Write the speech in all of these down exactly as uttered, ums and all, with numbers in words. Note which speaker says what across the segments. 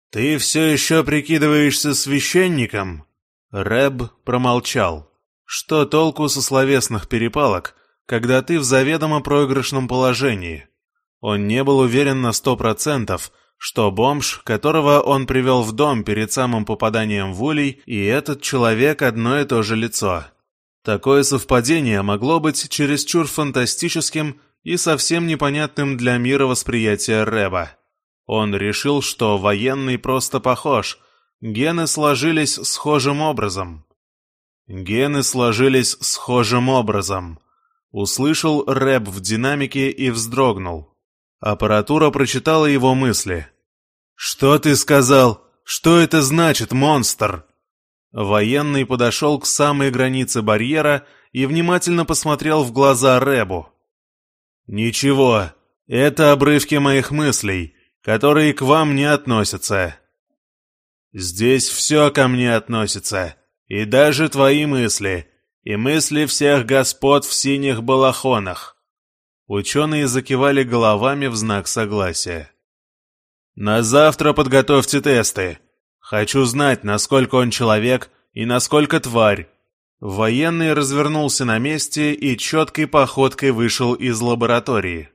Speaker 1: «Ты все еще прикидываешься священником?» Рэб промолчал. «Что толку со словесных перепалок, когда ты в заведомо проигрышном положении?» Он не был уверен на сто процентов, что бомж, которого он привел в дом перед самым попаданием в улей, и этот человек одно и то же лицо. Такое совпадение могло быть чересчур фантастическим и совсем непонятным для мира восприятия Рэба. Он решил, что военный просто похож, гены сложились схожим образом. Гены сложились схожим образом. Услышал Рэб в динамике и вздрогнул. Аппаратура прочитала его мысли. «Что ты сказал? Что это значит, монстр?» Военный подошел к самой границе барьера и внимательно посмотрел в глаза Рэбу. «Ничего, это обрывки моих мыслей, которые к вам не относятся. Здесь все ко мне относится, и даже твои мысли, и мысли всех господ в синих балахонах». Ученые закивали головами в знак согласия. «На завтра подготовьте тесты. Хочу знать, насколько он человек и насколько тварь». Военный развернулся на месте и четкой походкой вышел из лаборатории.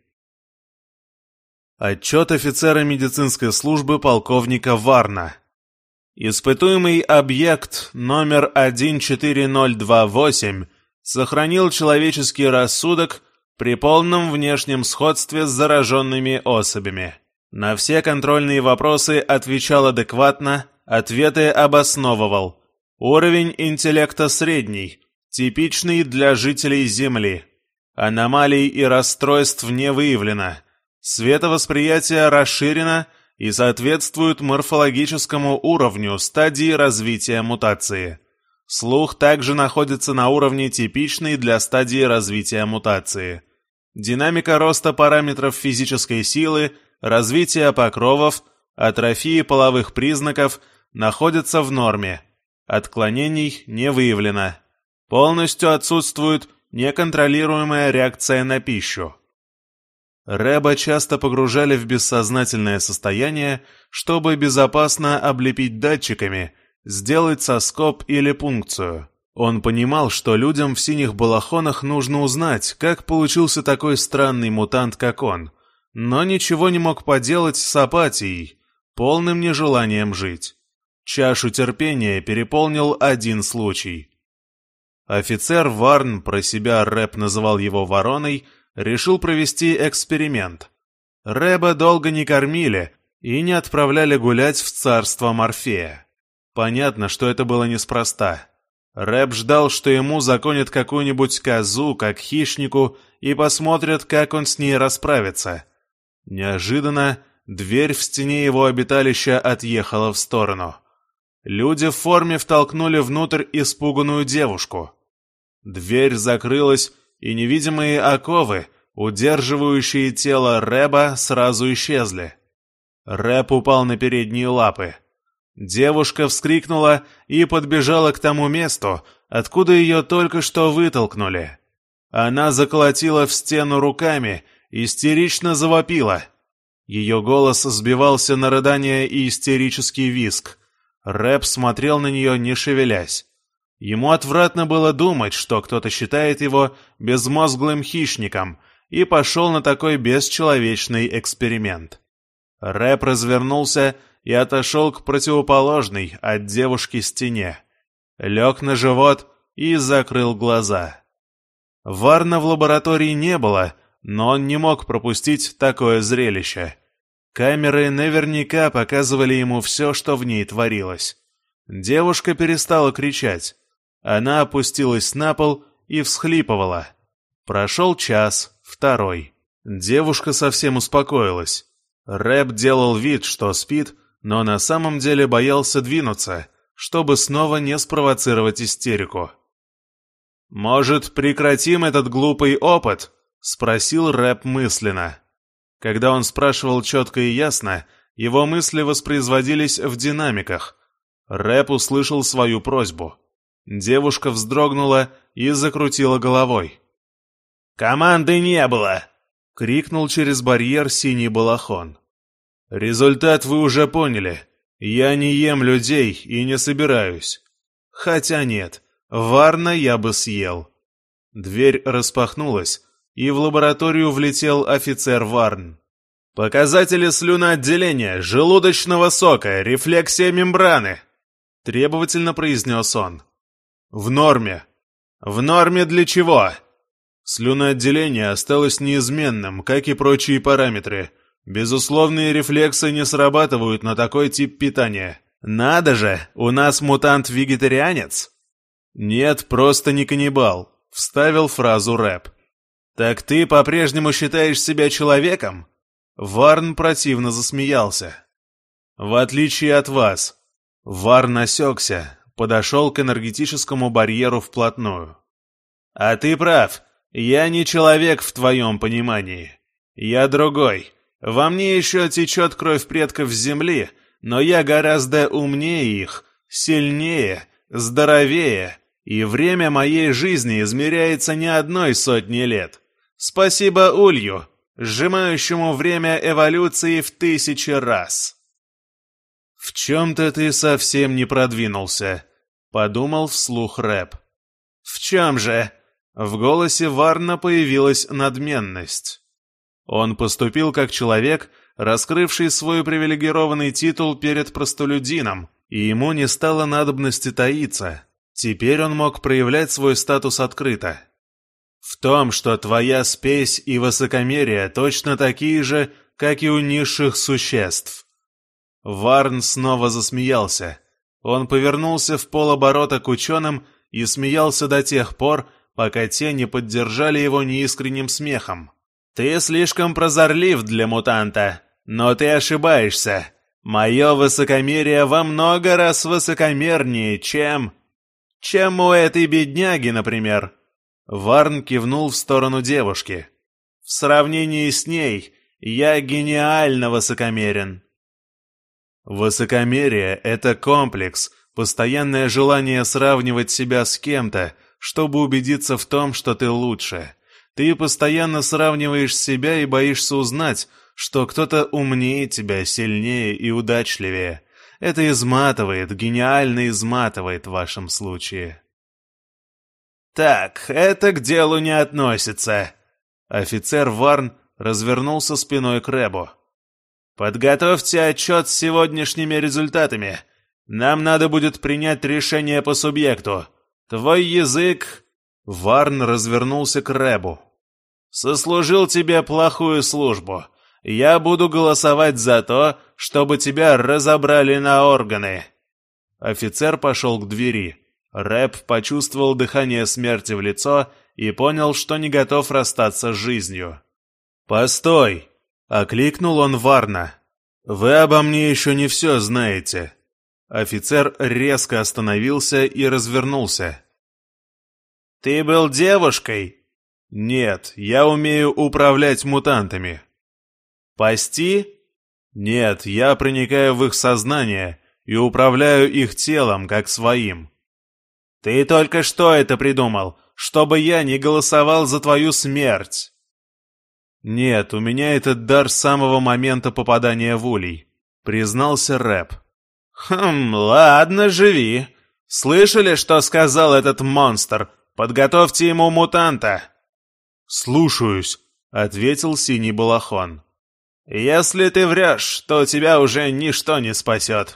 Speaker 1: Отчет офицера медицинской службы полковника Варна. Испытуемый объект номер один четыре ноль два восемь сохранил человеческий рассудок при полном внешнем сходстве с зараженными особями. На все контрольные вопросы отвечал адекватно, ответы обосновывал. Уровень интеллекта средний, типичный для жителей Земли. Аномалий и расстройств не выявлено. Световосприятие расширено и соответствует морфологическому уровню стадии развития мутации. Слух также находится на уровне типичной для стадии развития мутации. Динамика роста параметров физической силы, развития покровов, атрофии половых признаков находится в норме. Отклонений не выявлено. Полностью отсутствует неконтролируемая реакция на пищу. Рэба часто погружали в бессознательное состояние, чтобы безопасно облепить датчиками, сделать соскоб или пункцию. Он понимал, что людям в синих балахонах нужно узнать, как получился такой странный мутант, как он, но ничего не мог поделать с апатией, полным нежеланием жить. Чашу терпения переполнил один случай. Офицер Варн, про себя Рэб называл его Вороной, решил провести эксперимент. Рэба долго не кормили и не отправляли гулять в царство Морфея. Понятно, что это было неспроста. Рэб ждал, что ему загонят какую-нибудь козу, как хищнику, и посмотрят, как он с ней расправится. Неожиданно дверь в стене его обиталища отъехала в сторону. Люди в форме втолкнули внутрь испуганную девушку. Дверь закрылась, и невидимые оковы, удерживающие тело Рэба, сразу исчезли. Рэб упал на передние лапы. Девушка вскрикнула и подбежала к тому месту, откуда ее только что вытолкнули. Она заколотила в стену руками, истерично завопила. Ее голос сбивался на рыдание и истерический визг. Рэб смотрел на нее, не шевелясь. Ему отвратно было думать, что кто-то считает его безмозглым хищником, и пошел на такой бесчеловечный эксперимент. Рэб развернулся и отошел к противоположной от девушки стене. Лег на живот и закрыл глаза. Варна в лаборатории не было, но он не мог пропустить такое зрелище. Камеры наверняка показывали ему все, что в ней творилось. Девушка перестала кричать. Она опустилась на пол и всхлипывала. Прошел час, второй. Девушка совсем успокоилась. Рэб делал вид, что спит, но на самом деле боялся двинуться, чтобы снова не спровоцировать истерику. «Может, прекратим этот глупый опыт?» — спросил Рэб мысленно. Когда он спрашивал четко и ясно, его мысли воспроизводились в динамиках. Рэб услышал свою просьбу. Девушка вздрогнула и закрутила головой. «Команды не было!» — крикнул через барьер синий балахон. «Результат вы уже поняли. Я не ем людей и не собираюсь. Хотя нет, Варна я бы съел. Дверь распахнулась, и в лабораторию влетел офицер Варн. «Показатели слюноотделения, желудочного сока, рефлексия мембраны», — требовательно произнес он. «В норме». «В норме для чего?» Слюноотделение осталось неизменным, как и прочие параметры. Безусловные рефлексы не срабатывают на такой тип питания. «Надо же, у нас мутант-вегетарианец?» «Нет, просто не каннибал», — вставил фразу Рэп. «Так ты по-прежнему считаешь себя человеком?» Варн противно засмеялся. «В отличие от вас». Варн осекся, подошел к энергетическому барьеру вплотную. «А ты прав, я не человек в твоем понимании. Я другой. Во мне еще течет кровь предков Земли, но я гораздо умнее их, сильнее, здоровее, и время моей жизни измеряется не одной сотней лет. Спасибо Улью, сжимающему время эволюции в тысячи раз». «В чем-то ты совсем не продвинулся», — подумал вслух Рэп. «В чем же?» В голосе Варна появилась надменность. Он поступил как человек, раскрывший свой привилегированный титул перед простолюдином, и ему не стало надобности таиться. Теперь он мог проявлять свой статус открыто. «В том, что твоя спесь и высокомерие точно такие же, как и у низших существ». Варн снова засмеялся. Он повернулся в полоборота к ученым и смеялся до тех пор, пока те не поддержали его неискренним смехом. «Ты слишком прозорлив для мутанта, но ты ошибаешься. Мое высокомерие во много раз высокомернее, чем... чем у этой бедняги, например». Варн кивнул в сторону девушки. «В сравнении с ней я гениально высокомерен». Высокомерие — это комплекс, постоянное желание сравнивать себя с кем-то, чтобы убедиться в том, что ты лучше. Ты постоянно сравниваешь себя и боишься узнать, что кто-то умнее тебя, сильнее и удачливее. Это изматывает, гениально изматывает в вашем случае. «Так, это к делу не относится». Офицер Варн развернулся спиной к Рэбу. «Подготовьте отчет с сегодняшними результатами. Нам надо будет принять решение по субъекту. Твой язык...» Варн развернулся к Рэбу. «Сослужил тебе плохую службу. Я буду голосовать за то, чтобы тебя разобрали на органы». Офицер пошел к двери. Рэб почувствовал дыхание смерти в лицо и понял, что не готов расстаться с жизнью. «Постой!» — окликнул он Варна. «Вы обо мне еще не все знаете». Офицер резко остановился и развернулся. «Ты был девушкой?» «Нет, я умею управлять мутантами». «Пасти?» «Нет, я проникаю в их сознание и управляю их телом, как своим». «Ты только что это придумал, чтобы я не голосовал за твою смерть?» «Нет, у меня этот дар с самого момента попадания в улей», — признался Рэп. «Хм, ладно, живи. Слышали, что сказал этот монстр? Подготовьте ему мутанта». «Слушаюсь», — ответил синий балахон. «Если ты врешь, то тебя уже ничто не спасет».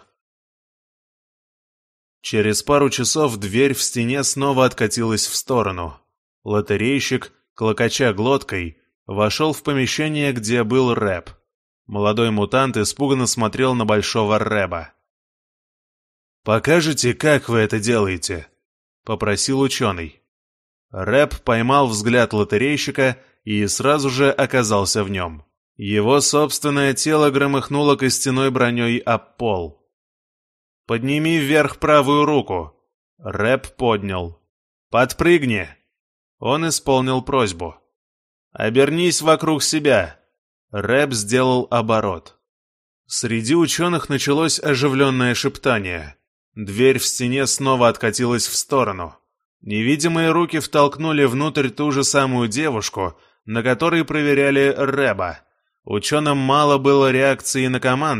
Speaker 1: Через пару часов дверь в стене снова откатилась в сторону. Лотерейщик, клокоча глоткой, вошел в помещение, где был Рэп. Молодой мутант испуганно смотрел на большого Рэба. «Покажете, как вы это делаете?» — попросил ученый. Рэп поймал взгляд лотерейщика и сразу же оказался в нем. Его собственное тело громыхнуло костяной броней об пол. «Подними вверх правую руку». Рэп поднял. «Подпрыгни». Он исполнил просьбу. «Обернись вокруг себя». Рэп сделал оборот. Среди ученых началось оживленное шептание. Дверь в стене снова откатилась в сторону. Невидимые руки втолкнули внутрь ту же самую девушку, на которой проверяли Рэба. Ученым мало было реакции на команды,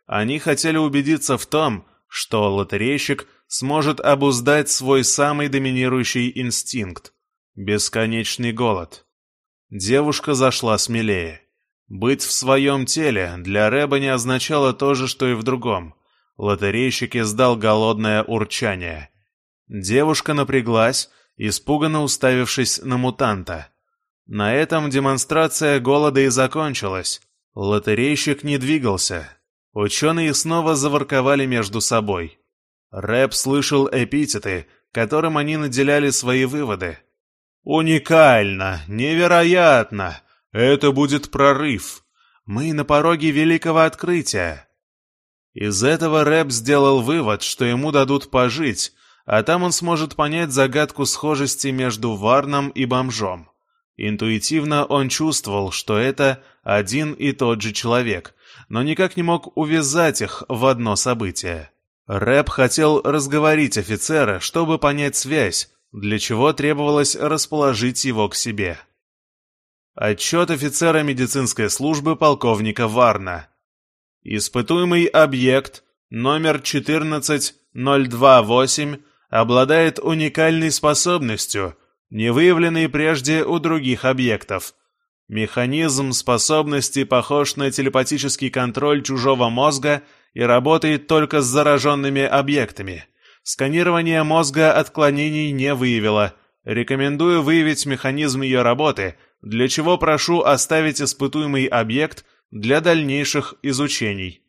Speaker 1: они хотели убедиться в том, что лотерейщик сможет обуздать свой самый доминирующий инстинкт — бесконечный голод. Девушка зашла смелее. Быть в своем теле для Рэба не означало то же, что и в другом. Лотерейщик издал голодное урчание. Девушка напряглась, испуганно уставившись на мутанта. На этом демонстрация голода и закончилась. Лотерейщик не двигался. Ученые снова заворковали между собой. Рэб слышал эпитеты, которым они наделяли свои выводы. «Уникально! Невероятно! Это будет прорыв! Мы на пороге великого открытия!» Из этого Рэб сделал вывод, что ему дадут пожить, а там он сможет понять загадку схожести между Варном и бомжом. Интуитивно он чувствовал, что это один и тот же человек, но никак не мог увязать их в одно событие. Рэб хотел разговорить офицера, чтобы понять связь, для чего требовалось расположить его к себе. Отчет офицера медицинской службы полковника Варна. Испытуемый объект номер четырнадцать ноль два восемь обладает уникальной способностью, не выявленной прежде у других объектов. Механизм способности похож на телепатический контроль чужого мозга и работает только с зараженными объектами. Сканирование мозга отклонений не выявило. Рекомендую выявить механизм ее работы, для чего прошу оставить испытуемый объект для дальнейших изучений.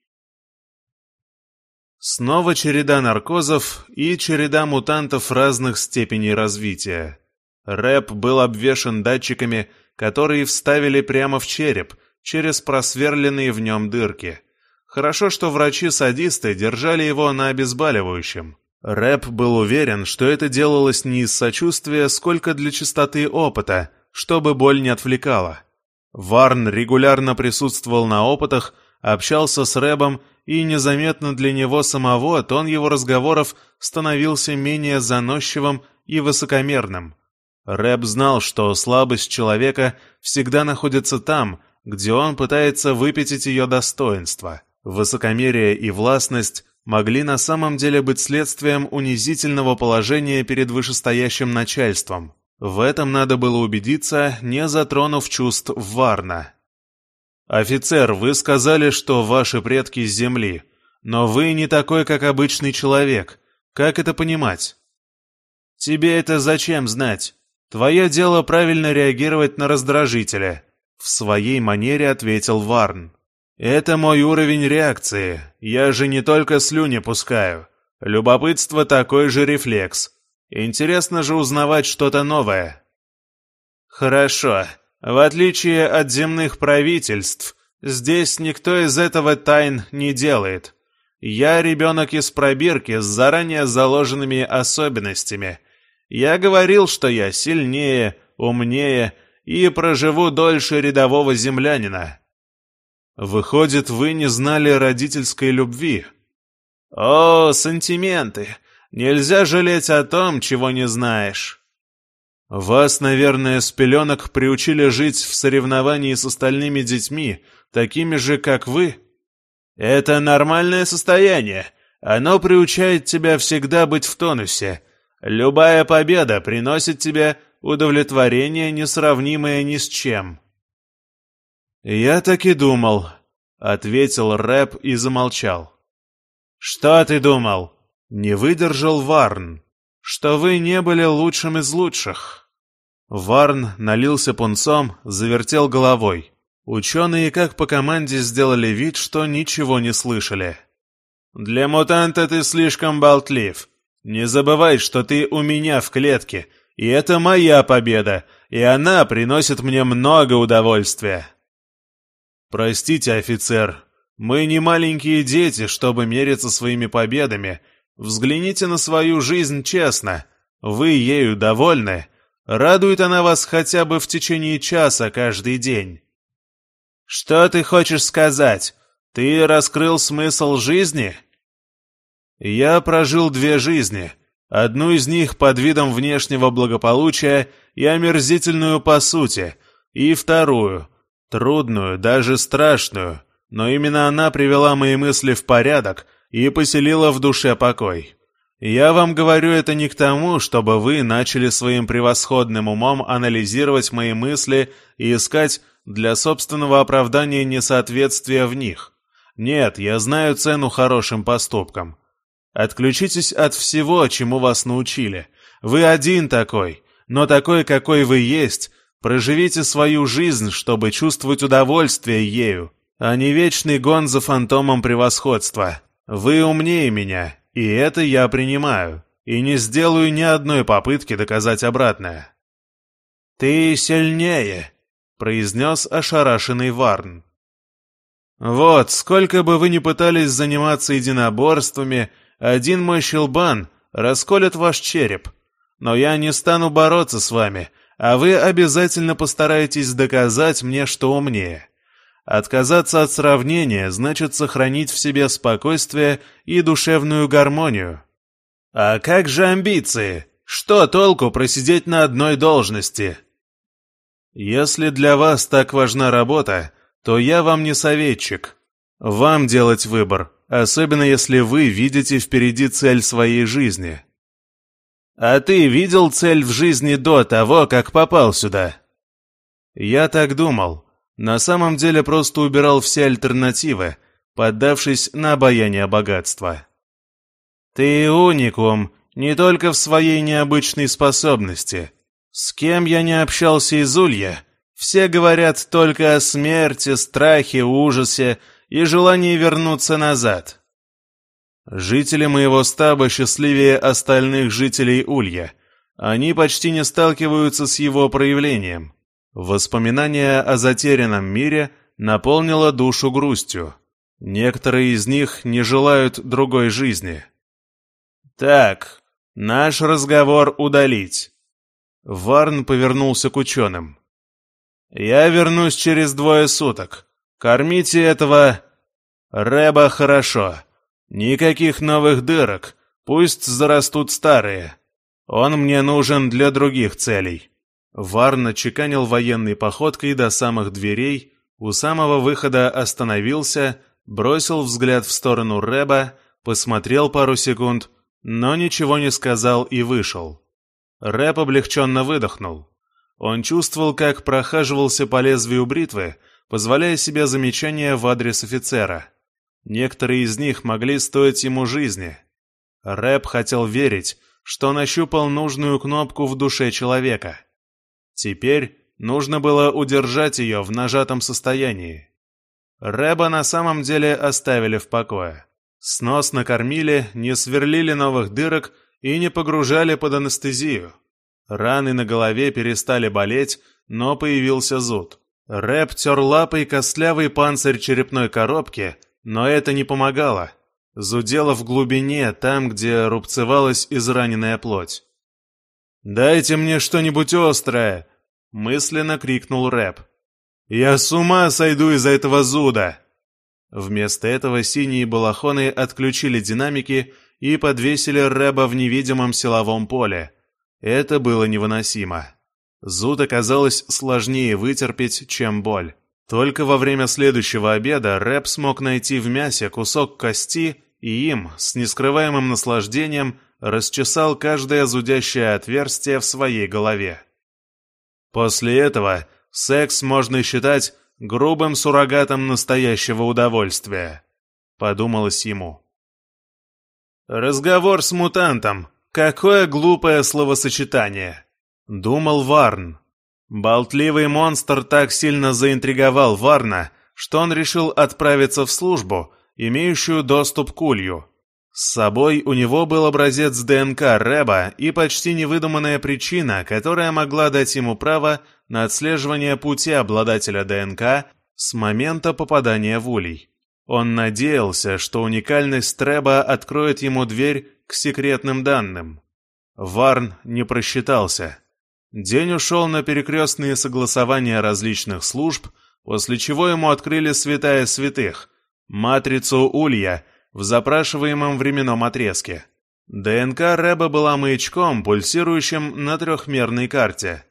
Speaker 1: Снова череда наркозов и череда мутантов разных степеней развития. Рэб был обвешан датчиками, которые вставили прямо в череп, через просверленные в нем дырки. Хорошо, что врачи-садисты держали его на обезболивающем. Рэб был уверен, что это делалось не из сочувствия, сколько для чистоты опыта, чтобы боль не отвлекала. Варн регулярно присутствовал на опытах, общался с Рэбом, и незаметно для него самого тон его разговоров становился менее заносчивым и высокомерным. Рэб знал, что слабость человека всегда находится там, где он пытается выпятить ее достоинство. Высокомерие и властность могли на самом деле быть следствием унизительного положения перед вышестоящим начальством. В этом надо было убедиться, не затронув чувств Варна. «Офицер, вы сказали, что ваши предки с Земли, но вы не такой, как обычный человек. Как это понимать?» «Тебе это зачем знать? Твое дело правильно реагировать на раздражители», — в своей манере ответил Варн. «Это мой уровень реакции. Я же не только слюни пускаю. Любопытство — такой же рефлекс. Интересно же узнавать что-то новое». «Хорошо. В отличие от земных правительств, здесь никто из этого тайн не делает. Я ребенок из пробирки с заранее заложенными особенностями. Я говорил, что я сильнее, умнее и проживу дольше рядового землянина». «Выходит, вы не знали родительской любви?» «О, сантименты! Нельзя жалеть о том, чего не знаешь». «Вас, наверное, с пеленок приучили жить в соревновании с остальными детьми, такими же, как вы?» «Это нормальное состояние. Оно приучает тебя всегда быть в тонусе. Любая победа приносит тебе удовлетворение, несравнимое ни с чем». «Я так и думал», — ответил Рэб и замолчал. «Что ты думал?» — не выдержал Варн. «Что вы не были лучшим из лучших». Варн налился пунцом, завертел головой. Ученые, как по команде, сделали вид, что ничего не слышали. «Для мутанта ты слишком болтлив. Не забывай, что ты у меня в клетке, и это моя победа, и она приносит мне много удовольствия». «Простите, офицер, мы не маленькие дети, чтобы мериться своими победами. Взгляните на свою жизнь честно. Вы ею довольны? Радует она вас хотя бы в течение часа каждый день?» «Что ты хочешь сказать? Ты раскрыл смысл жизни?» «Я прожил две жизни. Одну из них под видом внешнего благополучия и омерзительную по сути, и вторую — трудную, даже страшную, но именно она привела мои мысли в порядок и поселила в душе покой. Я вам говорю это не к тому, чтобы вы начали своим превосходным умом анализировать мои мысли и искать для собственного оправдания несоответствия в них. Нет, я знаю цену хорошим поступкам. Отключитесь от всего, чему вас научили. Вы один такой, но такой, какой вы есть. Проживите свою жизнь, чтобы чувствовать удовольствие ею, а не вечный гон за фантомом превосходства. Вы умнее меня, и это я принимаю, и не сделаю ни одной попытки доказать обратное. «Ты сильнее», — произнес ошарашенный Варн. «Вот, сколько бы вы ни пытались заниматься единоборствами, один мой щелбан расколет ваш череп. Но я не стану бороться с вами, а вы обязательно постараетесь доказать мне, что умнее. Отказаться от сравнения значит сохранить в себе спокойствие и душевную гармонию. А как же амбиции? Что толку просидеть на одной должности? Если для вас так важна работа, то я вам не советчик. Вам делать выбор, особенно если вы видите впереди цель своей жизни. А ты видел цель в жизни до того, как попал сюда? Я так думал. На самом деле просто убирал все альтернативы, поддавшись на обаяние богатства. Ты уникум, не только в своей необычной способности. С кем я не общался из Улья, все говорят только о смерти, страхе, ужасе и желании вернуться назад. Жители моего стаба счастливее остальных жителей Улья. Они почти не сталкиваются с его проявлением. Воспоминание о затерянном мире наполнило душу грустью. Некоторые из них не желают другой жизни. Так, наш разговор удалить. Варн повернулся к ученым. Я вернусь через двое суток. Кормите этого Рэба хорошо. Никаких новых дырок, пусть зарастут старые. Он мне нужен для других целей. Варн отчеканил военной походкой до самых дверей, у самого выхода остановился, бросил взгляд в сторону Рэба, посмотрел пару секунд, но ничего не сказал и вышел. Рэб облегченно выдохнул. Он чувствовал, как прохаживался по лезвию бритвы, позволяя себе замечания в адрес офицера. Некоторые из них могли стоить ему жизни. Рэб хотел верить, что нащупал нужную кнопку в душе человека. Теперь нужно было удержать ее в нажатом состоянии. Рэба на самом деле оставили в покое. Сносно кормили, не сверлили новых дырок и не погружали под анестезию. Раны на голове перестали болеть, но появился зуд. Рэб тер лапой костлявый панцирь черепной коробки, но это не помогало. Зудело в глубине, там, где рубцевалась израненная плоть. «Дайте мне что-нибудь острое!» — мысленно крикнул Рэб. «Я с ума сойду из-за этого зуда!» Вместо этого синие балахоны отключили динамики и подвесили Рэба в невидимом силовом поле. Это было невыносимо. Зуд оказалось сложнее вытерпеть, чем боль. Только во время следующего обеда Рэб смог найти в мясе кусок кости и им, с нескрываемым наслаждением, расчесал каждое зудящее отверстие в своей голове. После этого секс можно считать грубым суррогатом настоящего удовольствия, подумалось ему. «Разговор с мутантом. Какое глупое словосочетание!» — думал Варн. Болтливый монстр так сильно заинтриговал Варна, что он решил отправиться в службу, имеющую доступ к Улью. С собой у него был образец ДНК Рэба и почти невыдуманная причина, которая могла дать ему право на отслеживание пути обладателя ДНК с момента попадания в Улей. Он надеялся, что уникальность Рэба откроет ему дверь к секретным данным. Варн не просчитался. День ушел на перекрестные согласования различных служб, после чего ему открыли святая святых — матрицу Улья в запрашиваемом временном отрезке. ДНК Рэба была маячком, пульсирующим на трехмерной карте.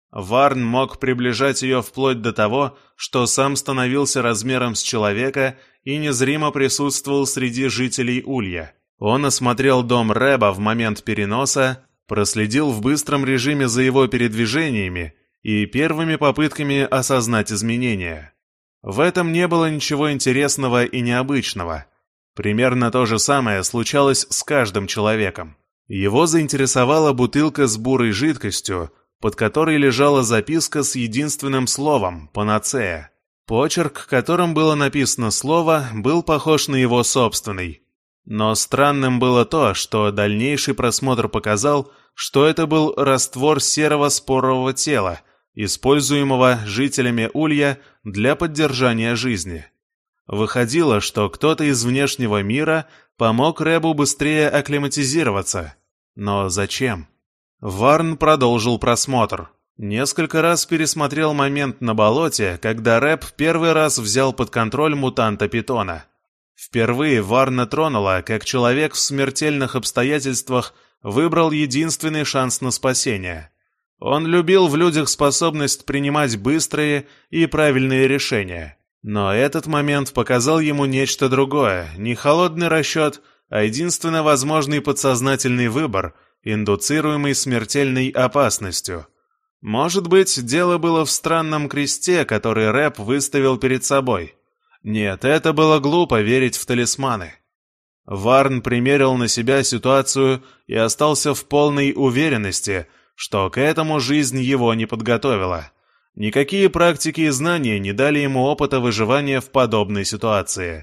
Speaker 1: Варн мог приближать ее вплоть до того, что сам становился размером с человека и незримо присутствовал среди жителей Улья. Он осмотрел дом Рэба в момент переноса, проследил в быстром режиме за его передвижениями и первыми попытками осознать изменения. В этом не было ничего интересного и необычного. Примерно то же самое случалось с каждым человеком. Его заинтересовала бутылка с бурой жидкостью, под которой лежала записка с единственным словом «панацея». Почерк, которым было написано слово, был похож на его собственный. Но странным было то, что дальнейший просмотр показал, что это был раствор серого спорового тела, используемого жителями Улья для поддержания жизни. Выходило, что кто-то из внешнего мира помог Рэбу быстрее акклиматизироваться. Но зачем? Варн продолжил просмотр. Несколько раз пересмотрел момент на болоте, когда Рэб первый раз взял под контроль мутанта-питона. Впервые Варна тронула, как человек в смертельных обстоятельствах выбрал единственный шанс на спасение. Он любил в людях способность принимать быстрые и правильные решения. Но этот момент показал ему нечто другое, не холодный расчет, а единственно возможный подсознательный выбор, индуцируемый смертельной опасностью. Может быть, дело было в странном кресте, который Рэб выставил перед собой. Нет, это было глупо верить в талисманы. Варн примерил на себя ситуацию и остался в полной уверенности, что к этому жизнь его не подготовила. Никакие практики и знания не дали ему опыта выживания в подобной ситуации.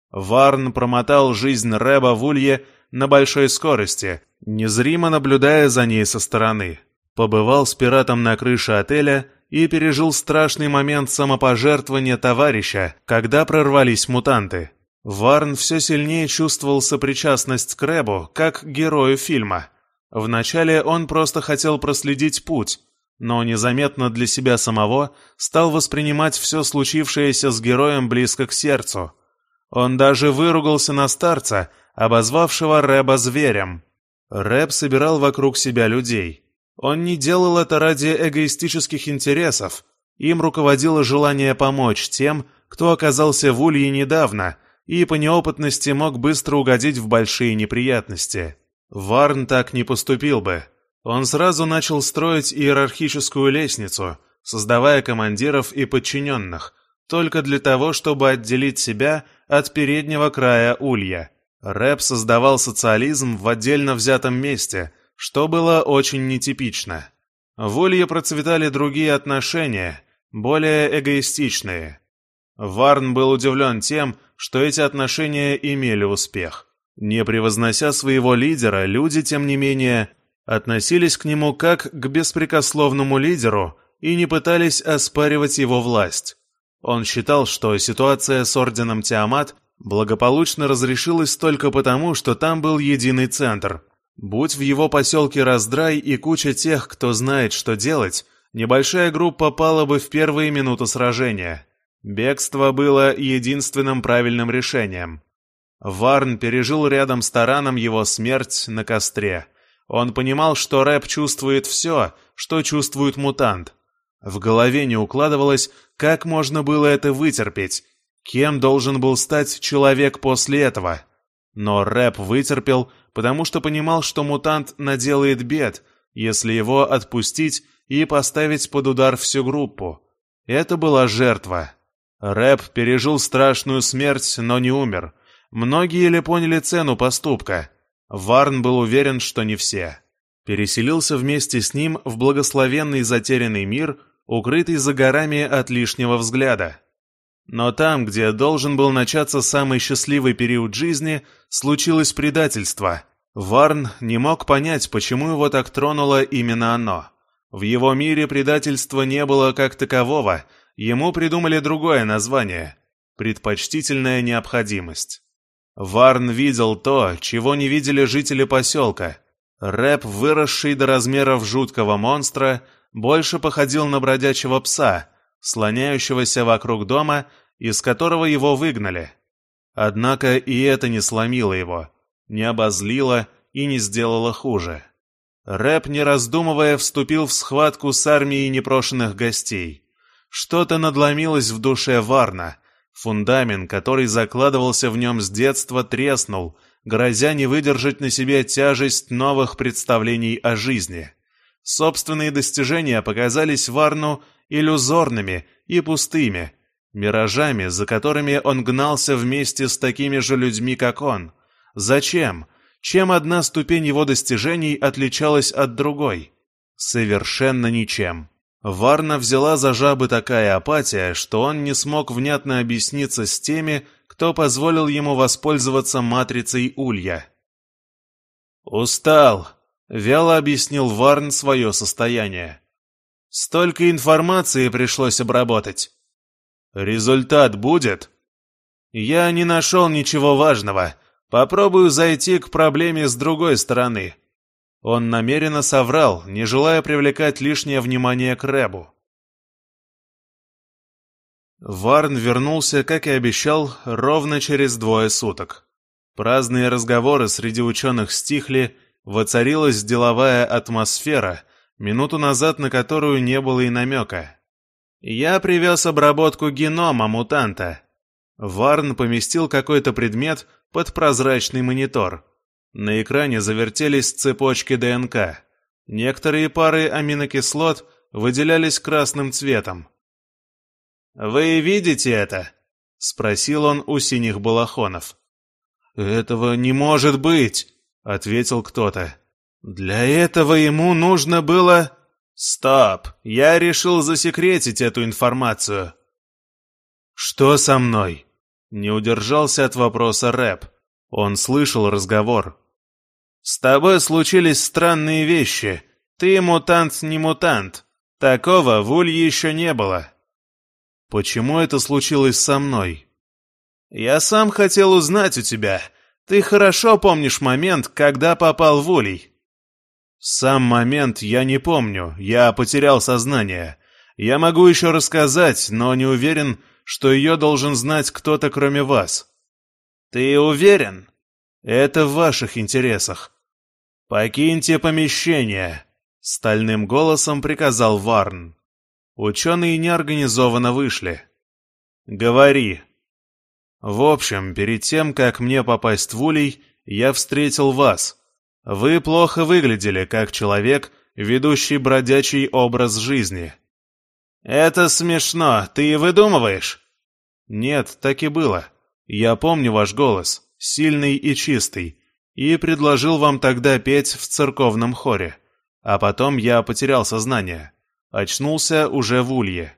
Speaker 1: Варн промотал жизнь Рэба в Улье на большой скорости, незримо наблюдая за ней со стороны. Побывал с пиратом на крыше отеля и пережил страшный момент самопожертвования товарища, когда прорвались мутанты. Варн все сильнее чувствовал сопричастность к Рэбу, как к герою фильма. Вначале он просто хотел проследить путь, но незаметно для себя самого стал воспринимать все случившееся с героем близко к сердцу. Он даже выругался на старца, обозвавшего Рэба зверем. Рэб собирал вокруг себя людей. Он не делал это ради эгоистических интересов. Им руководило желание помочь тем, кто оказался в Улье недавно и по неопытности мог быстро угодить в большие неприятности. Варн так не поступил бы. Он сразу начал строить иерархическую лестницу, создавая командиров и подчиненных, только для того, чтобы отделить себя от переднего края Улья. Рэб создавал социализм в отдельно взятом месте, что было очень нетипично. В Улье процветали другие отношения, более эгоистичные. Варн был удивлен тем, что эти отношения имели успех. Не превознося своего лидера, люди, тем не менее, относились к нему как к беспрекословному лидеру и не пытались оспаривать его власть. Он считал, что ситуация с орденом Тиамат благополучно разрешилась только потому, что там был единый центр. Будь в его поселке раздрай и куча тех, кто знает, что делать, небольшая группа пала бы в первые минуты сражения. Бегство было единственным правильным решением. Варн пережил рядом с Тараном его смерть на костре. Он понимал, что Рэб чувствует все, что чувствует мутант. В голове не укладывалось, как можно было это вытерпеть, кем должен был стать человек после этого. Но Рэб вытерпел, потому что понимал, что мутант наделает бед, если его отпустить и поставить под удар всю группу. Это была жертва. Рэб пережил страшную смерть, но не умер. Многие ли поняли цену поступка? Варн был уверен, что не все. Переселился вместе с ним в благословенный затерянный мир, укрытый за горами от лишнего взгляда. Но там, где должен был начаться самый счастливый период жизни, случилось предательство. Варн не мог понять, почему его так тронуло именно оно. В его мире предательства не было как такового, ему придумали другое название – предпочтительная необходимость. Варн видел то, чего не видели жители поселка. Рэб, выросший до размеров жуткого монстра, больше походил на бродячего пса, слоняющегося вокруг дома, из которого его выгнали. Однако и это не сломило его, не обозлило и не сделало хуже. Рэп, не раздумывая, вступил в схватку с армией непрошенных гостей. Что-то надломилось в душе Варна. Фундамент, который закладывался в нем с детства, треснул, грозя не выдержать на себе тяжесть новых представлений о жизни. Собственные достижения показались Варну иллюзорными и пустыми, миражами, за которыми он гнался вместе с такими же людьми, как он. Зачем? Чем одна ступень его достижений отличалась от другой? Совершенно ничем. Варна взяла за жабы такая апатия, что он не смог внятно объясниться с теми, кто позволил ему воспользоваться матрицей Улья. «Устал», — вяло объяснил Варн свое состояние. «Столько информации пришлось обработать. Результат будет?» «Я не нашел ничего важного. Попробую зайти к проблеме с другой стороны». Он намеренно соврал, не желая привлекать лишнее внимание к Рэбу. Варн вернулся, как и обещал, ровно через двое суток. Праздные разговоры среди ученых стихли, воцарилась деловая атмосфера, минуту назад на которую не было и намека. «Я привез обработку генома мутанта». Варн поместил какой-то предмет под прозрачный монитор. На экране завертелись цепочки ДНК. Некоторые пары аминокислот выделялись красным цветом. «Вы видите это?» — спросил он у синих балахонов. «Этого не может быть!» — ответил кто-то. «Для этого ему нужно было...» «Стоп! Я решил засекретить эту информацию». «Что со мной?» — не удержался от вопроса Рэп. Он слышал разговор. «С тобой случились странные вещи. Ты мутант не мутант. Такого в Улье еще не было». «Почему это случилось со мной?» «Я сам хотел узнать у тебя. Ты хорошо помнишь момент, когда попал в Улей?» «Сам момент я не помню. Я потерял сознание. Я могу еще рассказать, но не уверен, что ее должен знать кто-то, кроме вас». «Ты уверен?» «Это в ваших интересах». «Покиньте помещение», — стальным голосом приказал Варн. Ученые неорганизованно вышли. «Говори». «В общем, перед тем, как мне попасть в Улей, я встретил вас. Вы плохо выглядели, как человек, ведущий бродячий образ жизни». «Это смешно. Ты выдумываешь?» «Нет, так и было. Я помню ваш голос, сильный и чистый, и предложил вам тогда петь в церковном хоре. А потом я потерял сознание. Очнулся уже в Улье».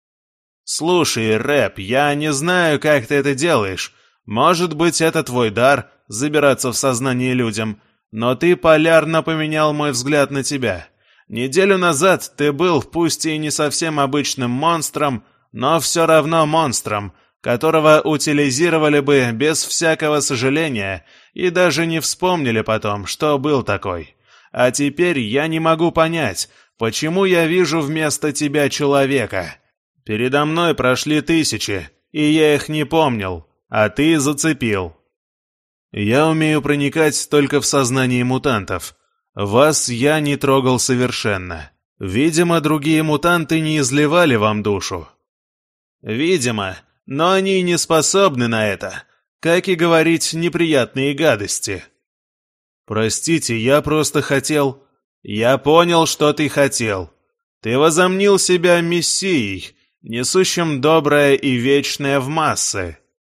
Speaker 1: «Слушай, Рэп, я не знаю, как ты это делаешь. Может быть, это твой дар — забираться в сознание людям, но ты полярно поменял мой взгляд на тебя. Неделю назад ты был, пусть и не совсем обычным монстром, но все равно монстром, которого утилизировали бы без всякого сожаления и даже не вспомнили потом, что был такой. А теперь я не могу понять, почему я вижу вместо тебя человека. Передо мной прошли тысячи, и я их не помнил, а ты зацепил. Я умею проникать только в сознание мутантов. Вас я не трогал совершенно. Видимо, другие мутанты не изливали вам душу». «Видимо, но они не способны на это, как и говорить неприятные гадости». «Простите, я просто хотел...» «Я понял, что ты хотел. Ты возомнил себя мессией, несущим доброе и вечное в массы».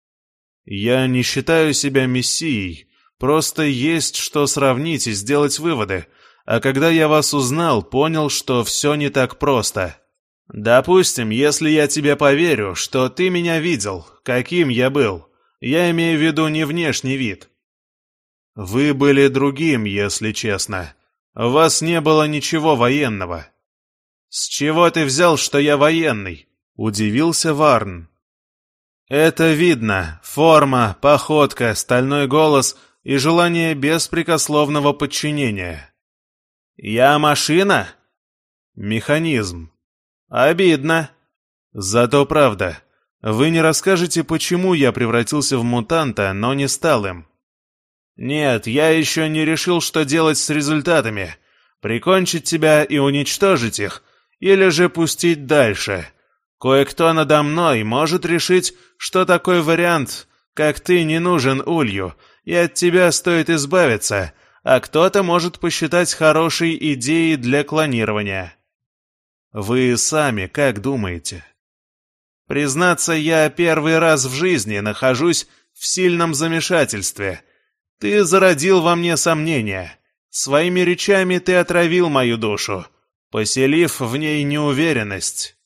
Speaker 1: «Я не считаю себя мессией, просто есть что сравнить и сделать выводы, а когда я вас узнал, понял, что все не так просто». «Допустим, если я тебе поверю, что ты меня видел, каким я был, я имею в виду не внешний вид». «Вы были другим, если честно. У вас не было ничего военного». «С чего ты взял, что я военный?» — удивился Варн. «Это видно. Форма, походка, стальной голос и желание беспрекословного подчинения». «Я машина?» «Механизм». «Обидно». «Зато правда. Вы не расскажете, почему я превратился в мутанта, но не стал им?» «Нет, я еще не решил, что делать с результатами. Прикончить тебя и уничтожить их, или же пустить дальше. Кое-кто надо мной может решить, что такой вариант, как ты, не нужен Улью, и от тебя стоит избавиться, а кто-то может посчитать хорошей идеей для клонирования. Вы сами как думаете? Признаться, я первый раз в жизни нахожусь в сильном замешательстве. Ты зародил во мне сомнения. Своими речами ты отравил мою душу, поселив в ней неуверенность.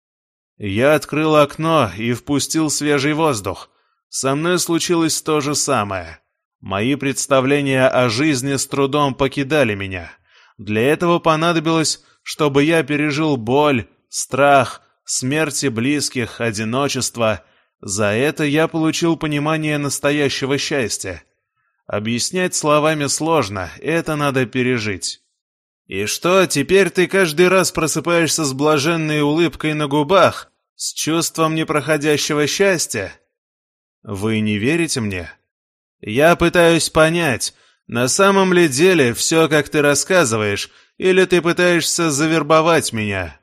Speaker 1: Я открыл окно и впустил свежий воздух. Со мной случилось то же самое. Мои представления о жизни с трудом покидали меня. Для этого понадобилось, чтобы я пережил боль, страх, смерти близких, одиночество. За это я получил понимание настоящего счастья. Объяснять словами сложно, это надо пережить. И что, теперь ты каждый раз просыпаешься с блаженной улыбкой на губах, с чувством непроходящего счастья? Вы не верите мне? Я пытаюсь понять, на самом ли деле все, как ты рассказываешь, или ты пытаешься завербовать меня?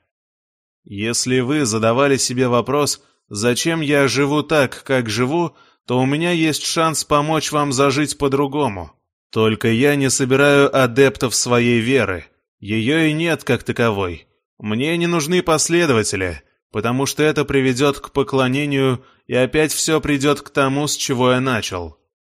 Speaker 1: Если вы задавали себе вопрос, зачем я живу так, как живу, то у меня есть шанс помочь вам зажить по-другому. Только я не собираю адептов своей веры. Ее и нет как таковой. Мне не нужны последователи, потому что это приведет к поклонению, и опять все придет к тому, с чего я начал.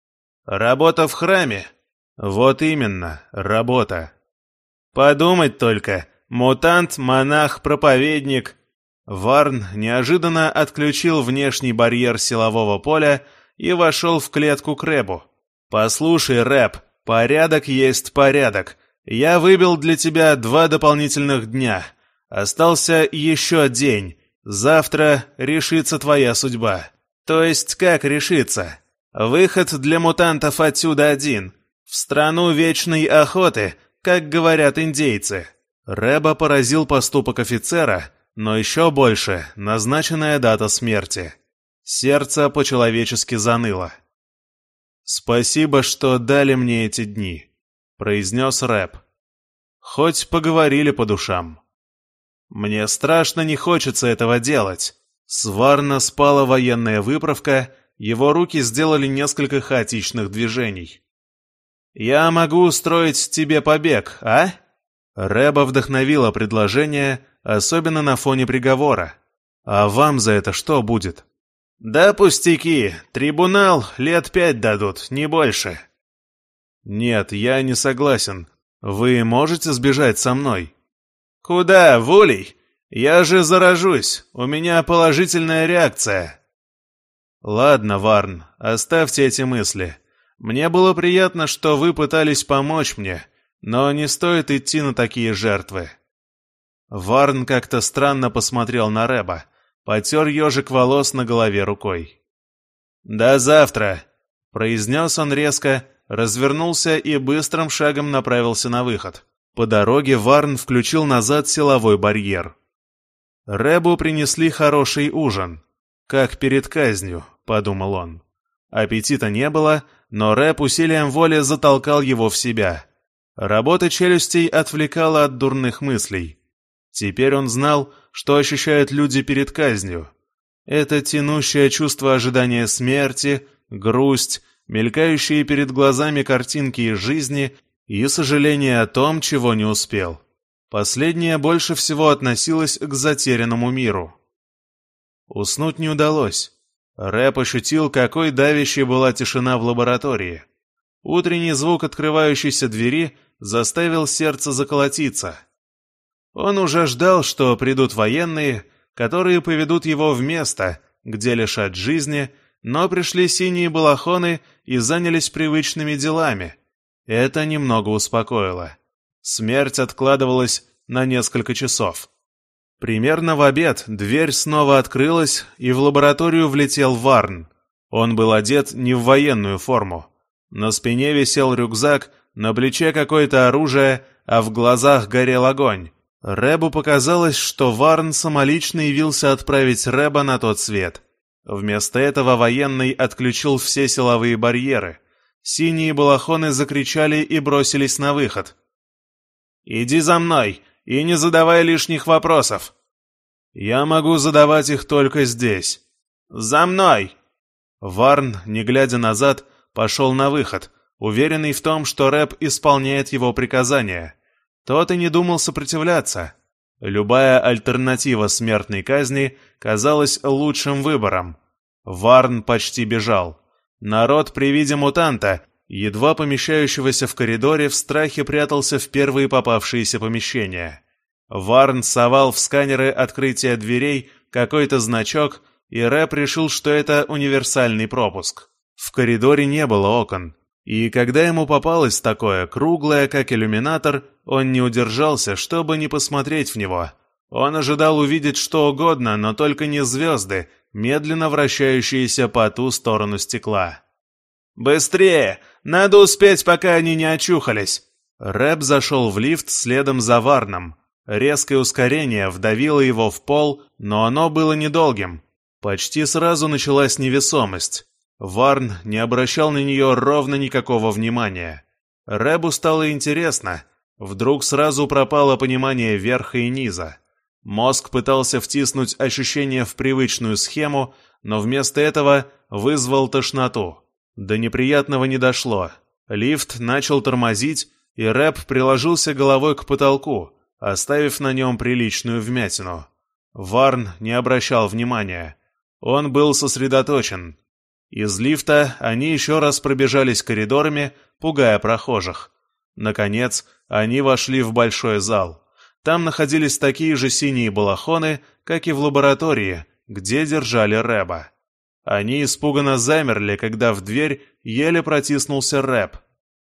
Speaker 1: Работа в храме? Вот именно, работа. Подумать только, мутант, монах, проповедник. Варн неожиданно отключил внешний барьер силового поля и вошел в клетку к Рэбу. «Послушай, Рэб, порядок есть порядок. Я выбил для тебя два дополнительных дня. Остался еще день. Завтра решится твоя судьба». «То есть как решится? Выход для мутантов отсюда один. В страну вечной охоты, как говорят индейцы». Рэба поразил поступок офицера, но еще больше назначенная дата смерти. Сердце по-человечески заныло. «Спасибо, что дали мне эти дни», — произнес Рэб. «Хоть поговорили по душам». «Мне страшно не хочется этого делать». С Варна спала военная выправка, его руки сделали несколько хаотичных движений. «Я могу устроить тебе побег, а?» Рэба вдохновило предложение, особенно на фоне приговора. «А вам за это что будет?» «Да пустяки, трибунал лет пять дадут, не больше». «Нет, я не согласен. Вы можете сбежать со мной?» «Куда, в улей? Я же заражусь, у меня положительная реакция». «Ладно, Варн, оставьте эти мысли. Мне было приятно, что вы пытались помочь мне, но не стоит идти на такие жертвы». Варн как-то странно посмотрел на Рэба, потер ежик волос на голове рукой. «До завтра», — произнес он резко, развернулся и быстрым шагом направился на выход. По дороге Варн включил назад силовой барьер. Рэбу принесли хороший ужин. «Как перед казнью», — подумал он. Аппетита не было, но Рэб усилием воли затолкал его в себя. Работа челюстей отвлекала от дурных мыслей. Теперь он знал, что ощущают люди перед казнью. Это тянущее чувство ожидания смерти, грусть, мелькающие перед глазами картинки из жизни и сожаление о том, чего не успел. Последнее больше всего относилось к затерянному миру. Уснуть не удалось. Рэб ощутил, какой давящей была тишина в лаборатории. Утренний звук открывающейся двери заставил сердце заколотиться. Он уже ждал, что придут военные, которые поведут его в место, где лишат жизни, но пришли синие балахоны и занялись привычными делами. Это немного успокоило. Смерть откладывалась на несколько часов. Примерно в обед дверь снова открылась, и в лабораторию влетел Варн. Он был одет не в военную форму. На спине висел рюкзак, на плече какое-то оружие, а в глазах горел огонь. Рэбу показалось, что Варн самолично явился отправить Рэба на тот свет. Вместо этого военный отключил все силовые барьеры. Синие балахоны закричали и бросились на выход. «Иди за мной и не задавай лишних вопросов». «Я могу задавать их только здесь». «За мной!» Варн, не глядя назад, пошел на выход, уверенный в том, что Рэб исполняет его приказания. Тот и не думал сопротивляться. Любая альтернатива смертной казни казалась лучшим выбором. Варн почти бежал. Народ при виде мутанта, едва помещающегося в коридоре, в страхе прятался в первые попавшиеся помещения. Варн совал в сканеры открытия дверей какой-то значок, и Рэб решил, что это универсальный пропуск. В коридоре не было окон, и когда ему попалось такое, круглое, как иллюминатор, он не удержался, чтобы не посмотреть в него. Он ожидал увидеть что угодно, но только не звезды, медленно вращающиеся по ту сторону стекла. «Быстрее! Надо успеть, пока они не очухались!» Рэб зашел в лифт следом за Варном. Резкое ускорение вдавило его в пол, но оно было недолгим. Почти сразу началась невесомость. Варн не обращал на нее ровно никакого внимания. Рэбу стало интересно. Вдруг сразу пропало понимание верха и низа. Мозг пытался втиснуть ощущение в привычную схему, но вместо этого вызвал тошноту. До неприятного не дошло. Лифт начал тормозить, и Рэб приложился головой к потолку, оставив на нем приличную вмятину. Варн не обращал внимания. Он был сосредоточен. Из лифта они еще раз пробежались коридорами, пугая прохожих. Наконец, они вошли в большой зал. Там находились такие же синие балахоны, как и в лаборатории, где держали Рэба. Они испуганно замерли, когда в дверь еле протиснулся Рэб.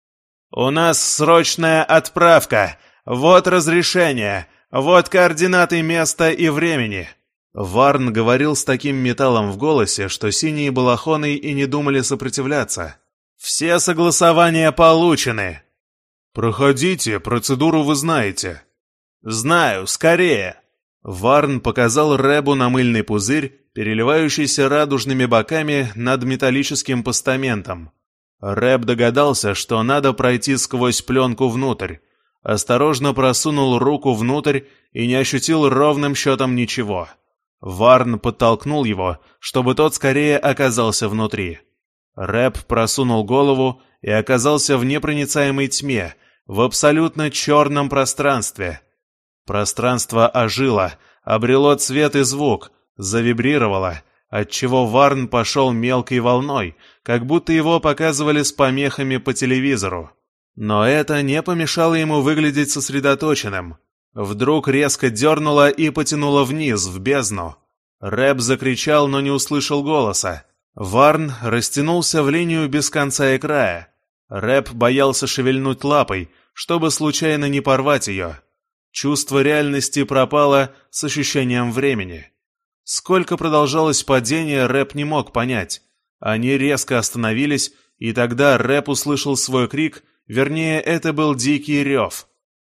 Speaker 1: «У нас срочная отправка! Вот разрешение! Вот координаты места и времени!» Варн говорил с таким металлом в голосе, что синие балахоны и не думали сопротивляться. «Все согласования получены!» «Проходите, процедуру вы знаете». «Знаю, скорее!» Варн показал Рэбу на мыльный пузырь, переливающийся радужными боками над металлическим постаментом. Рэб догадался, что надо пройти сквозь пленку внутрь. Осторожно просунул руку внутрь и не ощутил ровным счетом ничего. Варн подтолкнул его, чтобы тот скорее оказался внутри. Рэб просунул голову и оказался в непроницаемой тьме, в абсолютно черном пространстве. Пространство ожило, обрело цвет и звук, завибрировало, отчего Варн пошел мелкой волной, как будто его показывали с помехами по телевизору. Но это не помешало ему выглядеть сосредоточенным. Вдруг резко дернуло и потянуло вниз, в бездну. Рэб закричал, но не услышал голоса. Варн растянулся в линию без конца и края. Рэб боялся шевельнуть лапой, чтобы случайно не порвать ее. Чувство реальности пропало с ощущением времени. Сколько продолжалось падение, Рэб не мог понять. Они резко остановились, и тогда Рэб услышал свой крик, вернее, это был дикий рев.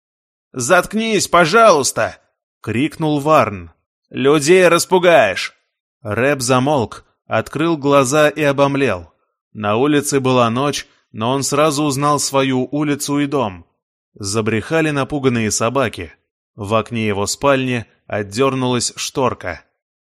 Speaker 1: «Заткнись, пожалуйста!» — крикнул Варн. «Людей распугаешь!» Рэб замолк, открыл глаза и обомлел. На улице была ночь, но он сразу узнал свою улицу и дом. Забрехали напуганные собаки. В окне его спальни отдернулась шторка.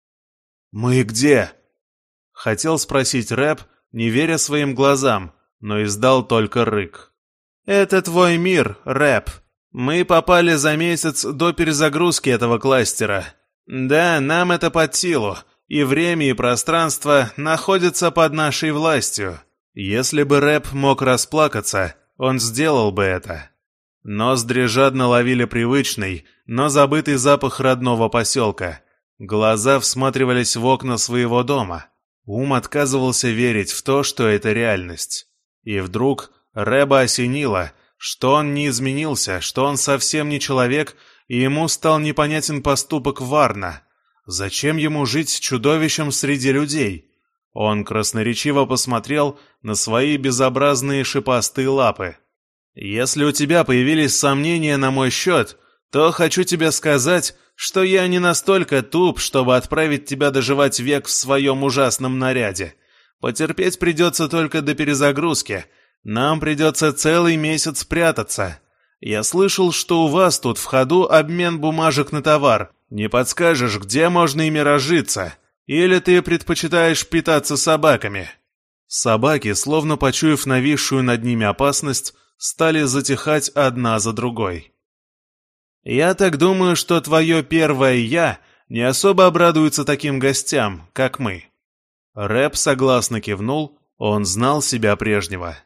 Speaker 1: «Мы где?» — хотел спросить Рэб, не веря своим глазам, но издал только рык. «Это твой мир, Рэб. Мы попали за месяц до перезагрузки этого кластера. Да, нам это под силу, и время и пространство находятся под нашей властью. Если бы Рэб мог расплакаться, он сделал бы это». Ноздри жадно ловили привычный, но забытый запах родного поселка. Глаза всматривались в окна своего дома. Ум отказывался верить в то, что это реальность. И вдруг Рэба осенило, что он не изменился, что он совсем не человек, и ему стал непонятен поступок Варна. Зачем ему жить с чудовищем среди людей? Он красноречиво посмотрел на свои безобразные шипастые лапы. «Если у тебя появились сомнения на мой счет, то хочу тебе сказать, что я не настолько туп, чтобы отправить тебя доживать век в своем ужасном наряде. Потерпеть придется только до перезагрузки. Нам придется целый месяц прятаться. Я слышал, что у вас тут в ходу обмен бумажек на товар. Не подскажешь, где можно ими разжиться? Или ты предпочитаешь питаться собаками?» Собаки, словно почуяв нависшую над ними опасность, стали затихать одна за другой. «Я так думаю, что твое первое «я» не особо обрадуется таким гостям, как мы». Рэп согласно кивнул, он знал себя прежнего.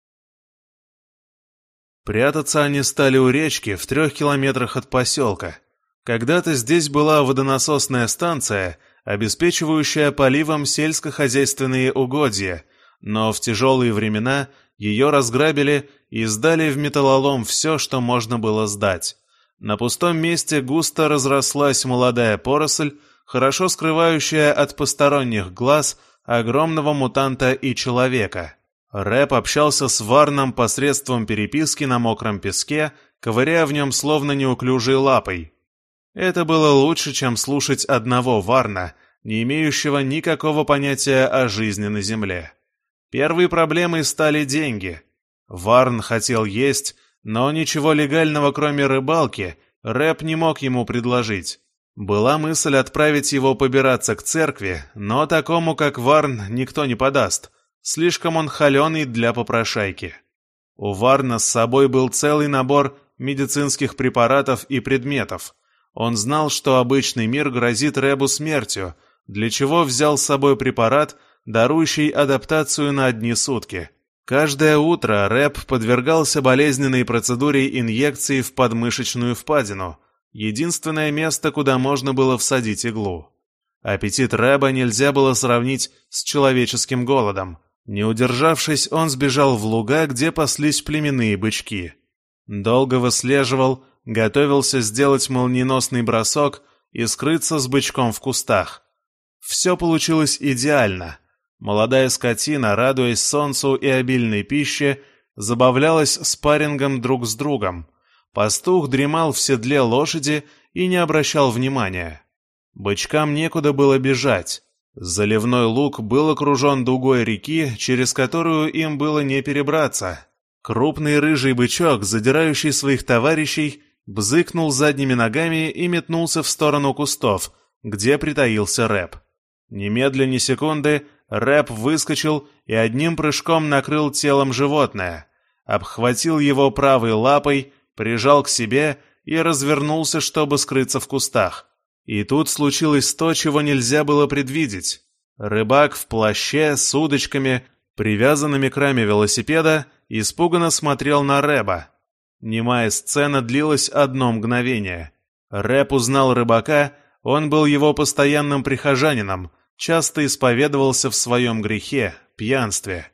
Speaker 1: Прятаться они стали у речки в трех километрах от поселка. Когда-то здесь была водонасосная станция, обеспечивающая поливом сельскохозяйственные угодья, но в тяжелые времена ее разграбили и сдали в металлолом все, что можно было сдать. На пустом месте густо разрослась молодая поросль, хорошо скрывающая от посторонних глаз огромного мутанта и человека. Рэп общался с Варном посредством переписки на мокром песке, ковыряя в нем словно неуклюжей лапой. Это было лучше, чем слушать одного Варна, не имеющего никакого понятия о жизни на земле. Первой проблемой стали деньги. Варн хотел есть, но ничего легального, кроме рыбалки, Рэп не мог ему предложить. Была мысль отправить его побираться к церкви, но такому, как Варн, никто не подаст. Слишком он холеный для попрошайки. У Варна с собой был целый набор медицинских препаратов и предметов. Он знал, что обычный мир грозит Рэбу смертью, для чего взял с собой препарат, дарующий адаптацию на одни сутки. Каждое утро Рэб подвергался болезненной процедуре инъекции в подмышечную впадину, единственное место, куда можно было всадить иглу. Аппетит Рэба нельзя было сравнить с человеческим голодом. Не удержавшись, он сбежал в луга, где паслись племенные бычки. Долго выслеживал, готовился сделать молниеносный бросок и скрыться с бычком в кустах. Все получилось идеально. Молодая скотина, радуясь солнцу и обильной пище, забавлялась спаррингом друг с другом. Пастух дремал в седле лошади и не обращал внимания. Бычкам некуда было бежать. Заливной луг был окружен дугой реки, через которую им было не перебраться. Крупный рыжий бычок, задирающий своих товарищей, бзыкнул задними ногами и метнулся в сторону кустов, где притаился Рэп. Немедля ни секунды Рэп выскочил и одним прыжком накрыл телом животное, обхватил его правой лапой, прижал к себе и развернулся, чтобы скрыться в кустах. И тут случилось то, чего нельзя было предвидеть. Рыбак в плаще с удочками, привязанными к раме велосипеда, испуганно смотрел на Рэба. Немая сцена длилась одно мгновение. Рэп узнал рыбака, он был его постоянным прихожанином, часто исповедовался в своем грехе, пьянстве.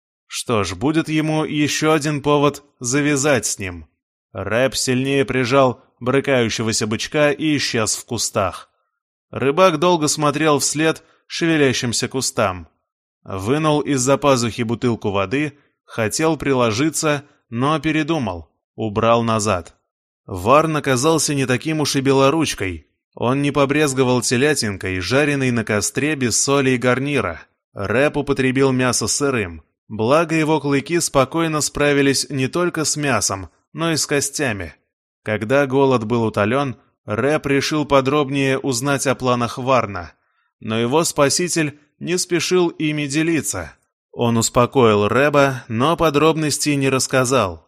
Speaker 1: Что ж, будет ему еще один повод завязать с ним. Рэп сильнее прижал брыкающегося бычка и исчез в кустах. Рыбак долго смотрел вслед шевелящимся кустам. Вынул из-за пазухи бутылку воды, хотел приложиться, но передумал, убрал назад. Варн оказался не таким уж и белоручкой. Он не побрезговал телятинкой, жареной на костре без соли и гарнира. Рэп употребил мясо сырым. Благо его клыки спокойно справились не только с мясом, но и с костями. Когда голод был утолен, Рэп решил подробнее узнать о планах Варна. Но его спаситель не спешил ими делиться. Он успокоил Рэба, но подробностей не рассказал.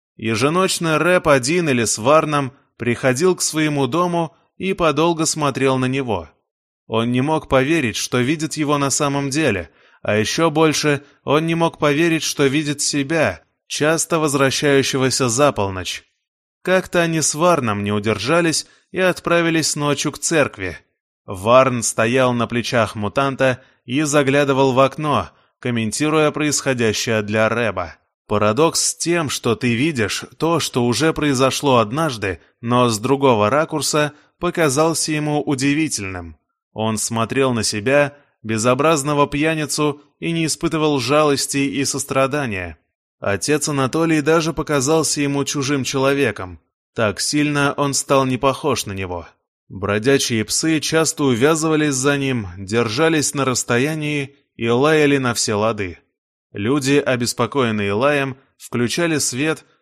Speaker 1: Еженочно Рэп один или с Варном приходил к своему дому и подолго смотрел на него. Он не мог поверить, что видит его на самом деле, а еще больше он не мог поверить, что видит себя, часто возвращающегося за полночь. Как-то они с Варном не удержались и отправились ночью к церкви. Варн стоял на плечах мутанта и заглядывал в окно, комментируя происходящее для Рэба. Парадокс с тем, что ты видишь то, что уже произошло однажды, но с другого ракурса, показался ему удивительным. Он смотрел на себя, безобразного пьяницу, и не испытывал жалости и сострадания. Отец Анатолий даже показался ему чужим человеком. Так сильно он стал не похож на него. Бродячие псы часто увязывались за ним, держались на расстоянии и лаяли на все лады. Люди, обеспокоенные лаем, включали свет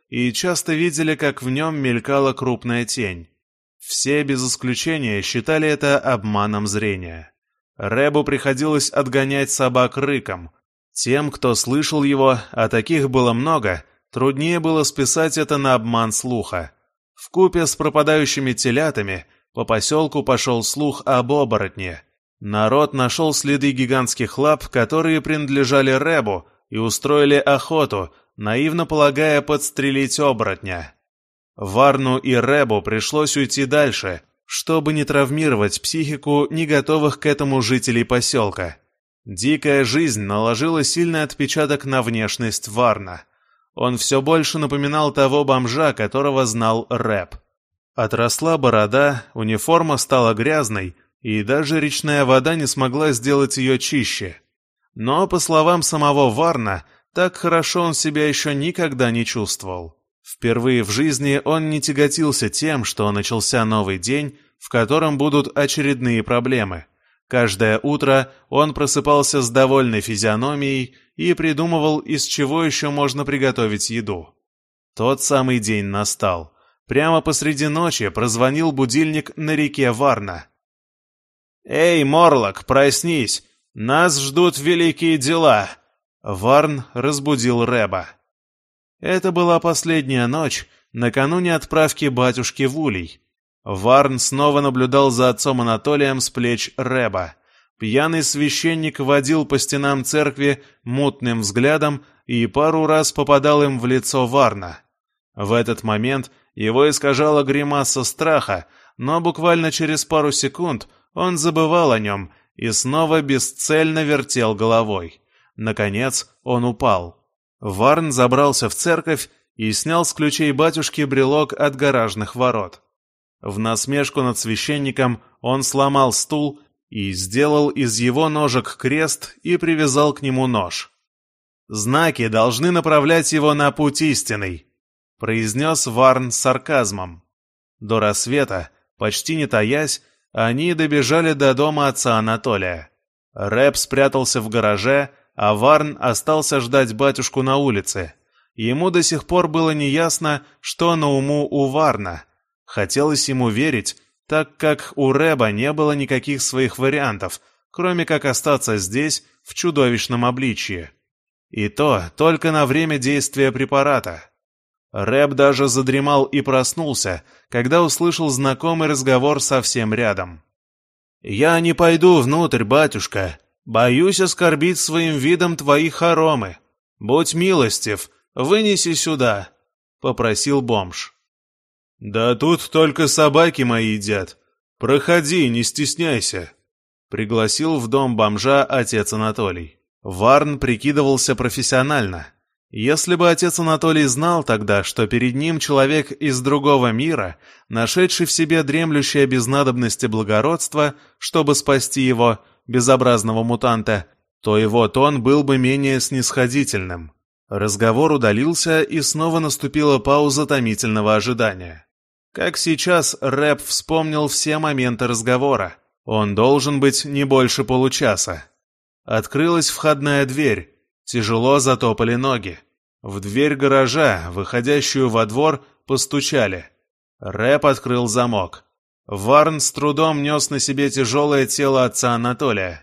Speaker 1: и часто видели, как в нем мелькала крупная тень. Все без исключения считали это обманом зрения. Рэбу приходилось отгонять собак рыком. Тем, кто слышал его, а таких было много, труднее было списать это на обман слуха. Вкупе с пропадающими телятами по поселку пошел слух об оборотне. Народ нашел следы гигантских лап, которые принадлежали Рэбу, и устроили охоту, наивно полагая подстрелить оборотня. Варну и Рэбу пришлось уйти дальше, чтобы не травмировать психику не готовых к этому жителей поселка. Дикая жизнь наложила сильный отпечаток на внешность Варна. Он все больше напоминал того бомжа, которого знал Рэб. Отросла борода, униформа стала грязной, и даже речная вода не смогла сделать ее чище. Но, по словам самого Варна, так хорошо он себя еще никогда не чувствовал. Впервые в жизни он не тяготился тем, что начался новый день, в котором будут очередные проблемы. Каждое утро он просыпался с довольной физиономией и придумывал, из чего еще можно приготовить еду. Тот самый день настал. Прямо посреди ночи прозвонил будильник на реке Варна. «Эй, Морлок, проснись! Нас ждут великие дела!» Варн разбудил Рэба. Это была последняя ночь, накануне отправки батюшки в Улей. Варн снова наблюдал за отцом Анатолием с плеч Рэба. Пьяный священник водил по стенам церкви мутным взглядом и пару раз попадал им в лицо Варна. В этот момент его искажала гримаса страха, но буквально через пару секунд он забывал о нем и снова бесцельно вертел головой. Наконец он упал. Варн забрался в церковь и снял с ключей батюшки брелок от гаражных ворот. В насмешку над священником он сломал стул и сделал из его ножек крест и привязал к нему нож. «Знаки должны направлять его на путь истинный», — произнес Варн с сарказмом. До рассвета, почти не таясь, они добежали до дома отца Анатолия. Рэб спрятался в гараже, а Варн остался ждать батюшку на улице. Ему до сих пор было неясно, что на уму у Варна. Хотелось ему верить, так как у Рэба не было никаких своих вариантов, кроме как остаться здесь в чудовищном обличье. И то только на время действия препарата. Рэб даже задремал и проснулся, когда услышал знакомый разговор совсем рядом. «Я не пойду внутрь, батюшка. Боюсь оскорбить своим видом твои хоромы. Будь милостив, вынеси сюда», — попросил бомж. «Да тут только собаки мои едят. Проходи, не стесняйся», — пригласил в дом бомжа отец Анатолий. Варн прикидывался профессионально. Если бы отец Анатолий знал тогда, что перед ним человек из другого мира, нашедший в себе дремлющее без надобности благородство, чтобы спасти его, безобразного мутанта, то его тон был бы менее снисходительным. Разговор удалился, и снова наступила пауза томительного ожидания. Как сейчас Рэб вспомнил все моменты разговора. Он должен быть не больше получаса. Открылась входная дверь. Тяжело затопали ноги. В дверь гаража, выходящую во двор, постучали. Рэб открыл замок. Варн с трудом нес на себе тяжелое тело отца Анатолия.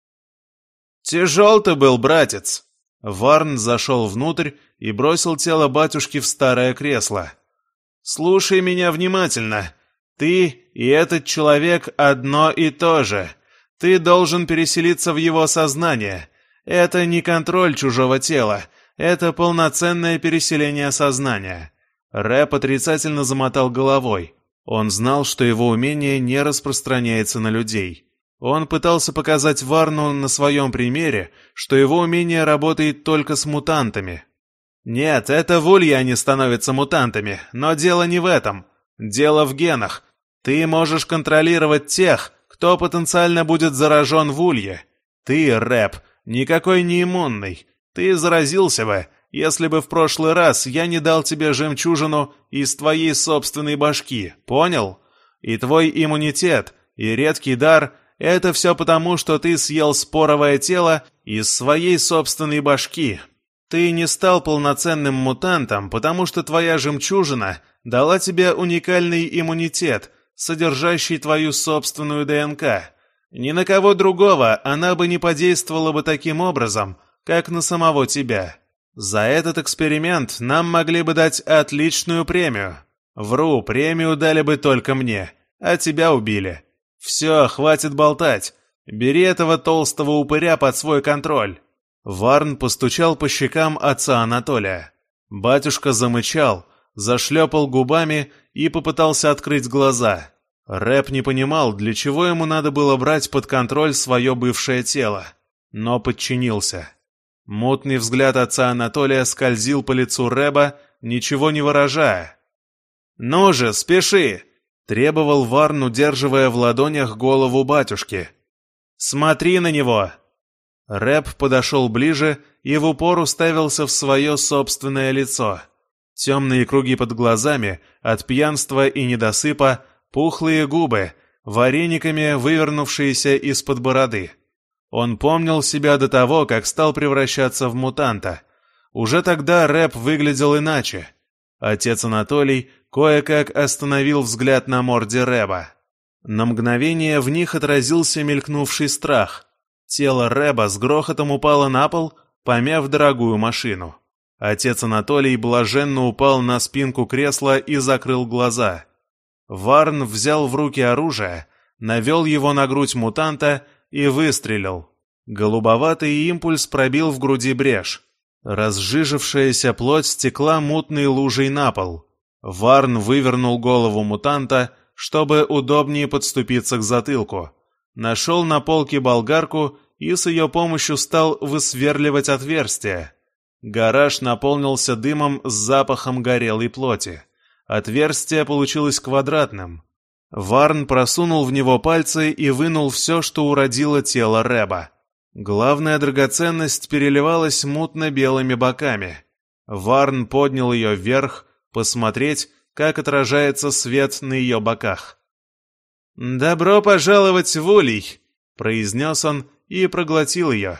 Speaker 1: «Тяжел ты был, братец!» Варн зашел внутрь и бросил тело батюшки в старое кресло. «Слушай меня внимательно. Ты и этот человек одно и то же. Ты должен переселиться в его сознание. Это не контроль чужого тела. Это полноценное переселение сознания». Рэб отрицательно замотал головой. Он знал, что его умение не распространяется на людей. Он пытался показать Варну на своем примере, что его умение работает только с мутантами. Нет, это в Улье они становятся мутантами, но дело не в этом. Дело в генах. Ты можешь контролировать тех, кто потенциально будет заражен в Улье. Ты, Рэб, никакой не иммунный. Ты заразился бы, если бы в прошлый раз я не дал тебе жемчужину из твоей собственной башки, понял? И твой иммунитет, и редкий дар — это все потому, что ты съел споровое тело из своей собственной башки. Ты не стал полноценным мутантом, потому что твоя жемчужина дала тебе уникальный иммунитет, содержащий твою собственную ДНК. Ни на кого другого она бы не подействовала бы таким образом, как на самого тебя. За этот эксперимент нам могли бы дать отличную премию. Вру, премию дали бы только мне, а тебя убили. Все, хватит болтать. Бери этого толстого упыря под свой контроль». Варн постучал по щекам отца Анатолия. Батюшка замычал, зашлепал губами и попытался открыть глаза. Рэп не понимал, для чего ему надо было брать под контроль свое бывшее тело, но подчинился. Мутный взгляд отца Анатолия скользил по лицу Рэба, ничего не выражая. «Ну же, спеши!» — требовал Варн, удерживая в ладонях голову батюшки. «Смотри на него!» Рэп подошел ближе и в упор уставился в свое собственное лицо. Темные круги под глазами от пьянства и недосыпа, пухлые губы, варениками вывернувшиеся из-под бороды. Он помнил себя до того, как стал превращаться в мутанта. Уже тогда Рэп выглядел иначе. Отец Анатолий кое-как остановил взгляд на морде Рэба. На мгновение в них отразился мелькнувший страх. Тело Рэба с грохотом упало на пол, помяв дорогую машину. Отец Анатолий блаженно упал на спинку кресла и закрыл глаза. Варн взял в руки оружие, навел его на грудь мутанта и выстрелил. Голубоватый импульс пробил в груди брешь. Разжижившаяся плоть стекла мутной лужей на пол. Варн вывернул голову мутанта, чтобы удобнее подступиться к затылку. Нашел на полке болгарку и с ее помощью стал высверливать отверстие. Гараж наполнился дымом с запахом горелой плоти. Отверстие получилось квадратным. Варн просунул в него пальцы и вынул все, что уродило тело Рэба. Главная драгоценность переливалась мутно-белыми боками. Варн поднял ее вверх, посмотреть, как отражается свет на ее боках. «Добро пожаловать в Улей!» — произнес он и проглотил ее.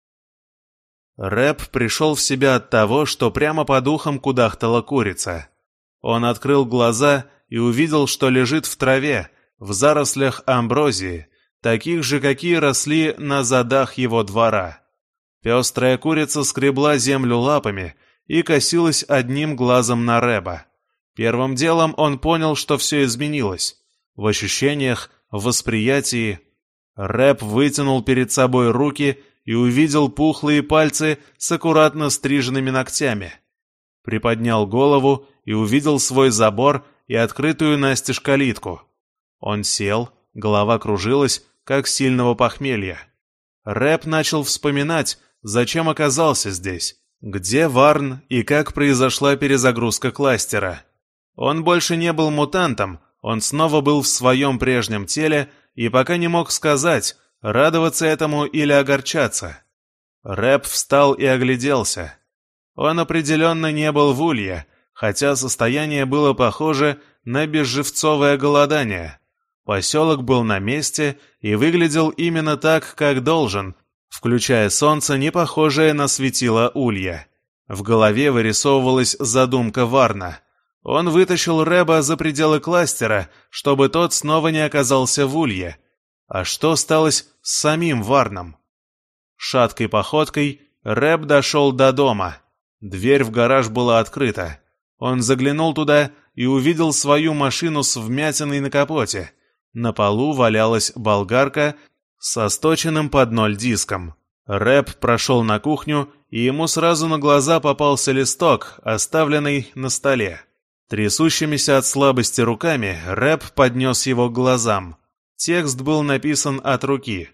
Speaker 1: Рэп пришел в себя от того, что прямо по духам кудахтала курица. Он открыл глаза и увидел, что лежит в траве, в зарослях амброзии, таких же, какие росли на задах его двора. Пестрая курица скребла землю лапами и косилась одним глазом на Рэба. Первым делом он понял, что все изменилось. В ощущениях, в восприятии. Рэп вытянул перед собой руки и увидел пухлые пальцы с аккуратно стриженными ногтями. Приподнял голову и увидел свой забор и открытую настежь калитку. Он сел, голова кружилась, как сильного похмелья. Рэп начал вспоминать, зачем оказался здесь, где Варн и как произошла перезагрузка кластера. Он больше не был мутантом, он снова был в своем прежнем теле и пока не мог сказать, радоваться этому или огорчаться. Рэп встал и огляделся. Он определенно не был в Улье, хотя состояние было похоже на безживцовое голодание. Поселок был на месте и выглядел именно так, как должен, включая солнце, не похожее на светило Улья. В голове вырисовывалась задумка Варна. Он вытащил Рэба за пределы кластера, чтобы тот снова не оказался в Улье. А что сталось с самим Варном? Шаткой походкой Рэб дошел до дома. Дверь в гараж была открыта. Он заглянул туда и увидел свою машину с вмятиной на капоте. На полу валялась болгарка со сточенным под ноль диском. Рэб прошел на кухню, и ему сразу на глаза попался листок, оставленный на столе. Трясущимися от слабости руками Рэб поднес его к глазам. Текст был написан от руки.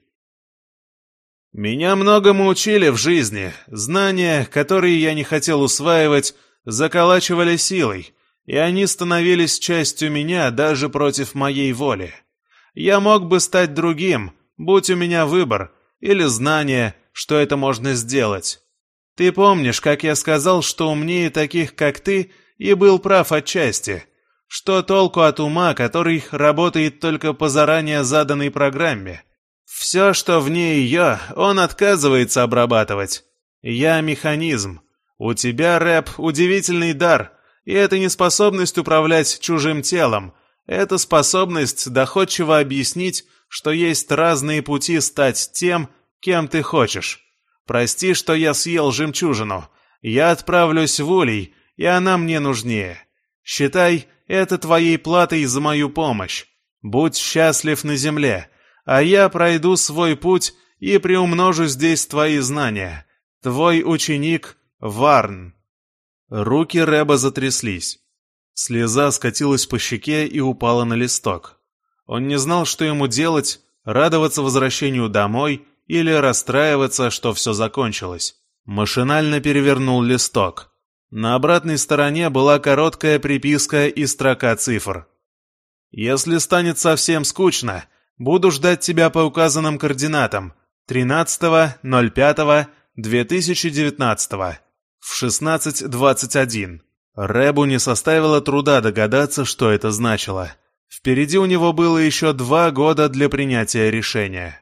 Speaker 1: «Меня многому учили в жизни. Знания, которые я не хотел усваивать, заколачивали силой, и они становились частью меня даже против моей воли. Я мог бы стать другим, будь у меня выбор, или знание, что это можно сделать. Ты помнишь, как я сказал, что умнее таких, как ты, и был прав отчасти? Что толку от ума, который работает только по заранее заданной программе? Все, что вне ее, он отказывается обрабатывать. Я механизм. У тебя, Рэб, удивительный дар, и это не способность управлять чужим телом, это способность доходчиво объяснить, что есть разные пути стать тем, кем ты хочешь. Прости, что я съел жемчужину. Я отправлюсь в Улей, и она мне нужнее. Считай это твоей платой за мою помощь. Будь счастлив на земле, а я пройду свой путь и приумножу здесь твои знания. Твой ученик Варн». Руки Рэба затряслись. Слеза скатилась по щеке и упала на листок. Он не знал, что ему делать, радоваться возвращению домой или расстраиваться, что все закончилось. Машинально перевернул листок. На обратной стороне была короткая приписка и строка цифр. «Если станет совсем скучно, буду ждать тебя по указанным координатам тринадцатого ноль пятого две тысячи девятнадцатого в шестнадцать двадцать один». Рэбу не составило труда догадаться, что это значило. Впереди у него было еще два года для принятия решения.